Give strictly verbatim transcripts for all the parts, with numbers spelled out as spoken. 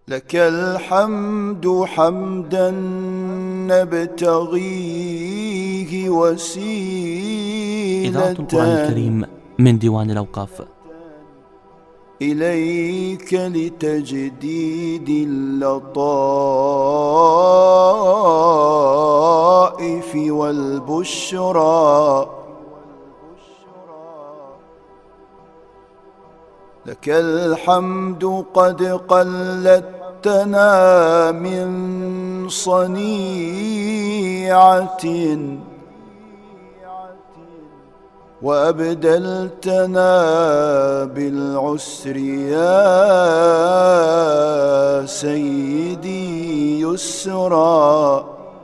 لك الحمد حمدا نبتغيه وسيلة إذاعة القرآن الكريم من ديوان الأوقاف. إليك لتجديد اللطائف والبشرى. لك الحمد قد قلدتنا من صنيعة وأبدلتنا بالعسر يا سيدي يسرا.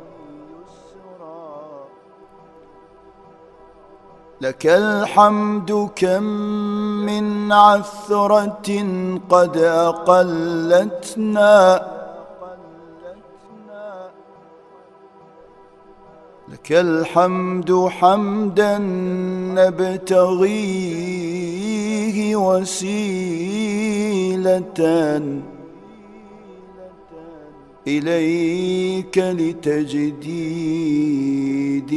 لك الحمد كم من عثرة قد أقلتنا، لك الحمد حمدا نبتغيه وسيلة إليك لتجديد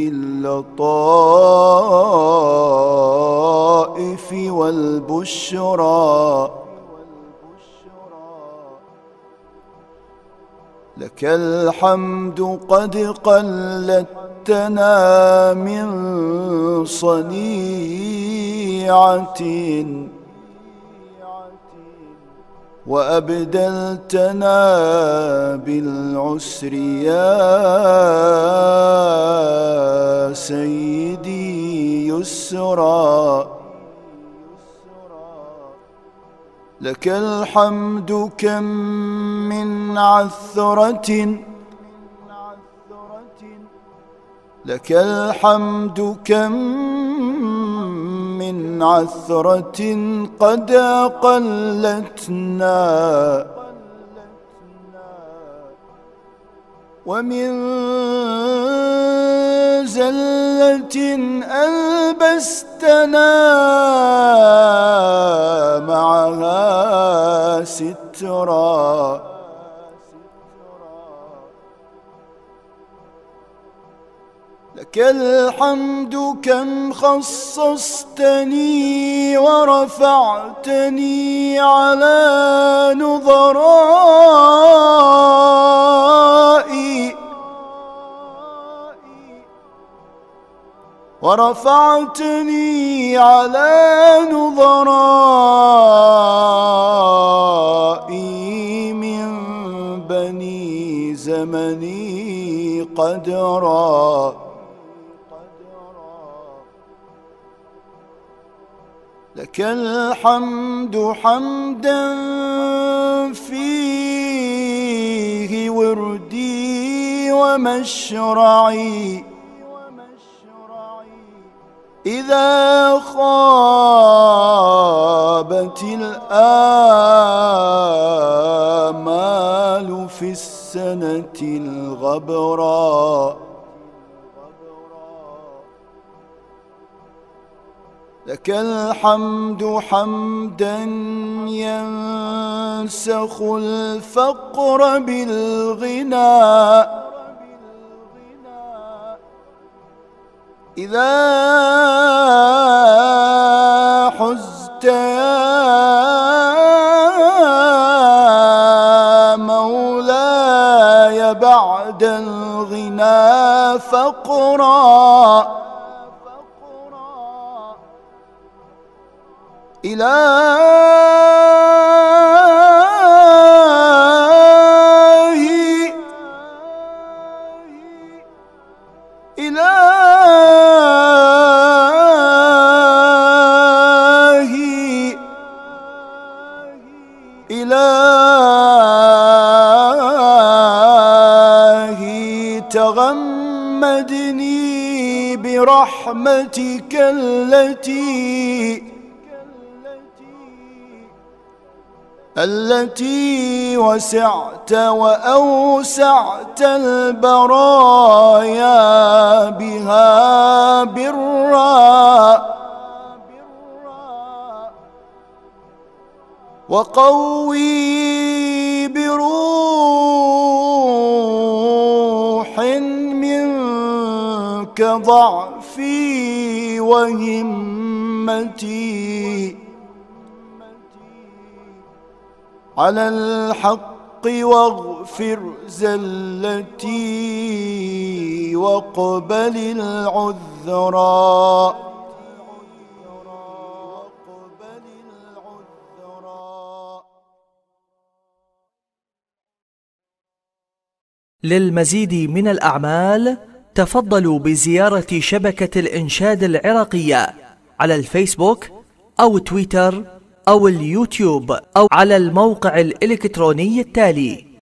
اللطائف والبشرى. لك الحمد قد قلدتنا من صنيعة وأبدلتنا بالعسر يا سيدي يسرا. لك الحمد كم من عثرة، لك الحمد كم من عثرة قد أقلتنا ومن زلة ألبستنا معها سترا. لك الحمد كم خصصتني ورفعتني على نظرائي ورفعتني على نظرائي من بني زمني قدرا. لك الحمد حمدا فيه وردي ومشرعي إذا خابت الآمال في السنة الغبراء. لك الحمد حمدا ينسخ الفقر بالغنى إذا حزت يا مولاي بعد الغنى فقرا. إلهي إلهي إلهي تغمدني برحمتك التي التي وسعت وأوسعت البرايا بها برا. وقوي بروحي عنك ضعفي وهمتي على الحق واغفر زلتي واقبل العذرا. للمزيد من الأعمال تفضلوا بزيارة شبكة الإنشاد العراقية على الفيسبوك أو تويتر أو اليوتيوب أو على الموقع الإلكتروني التالي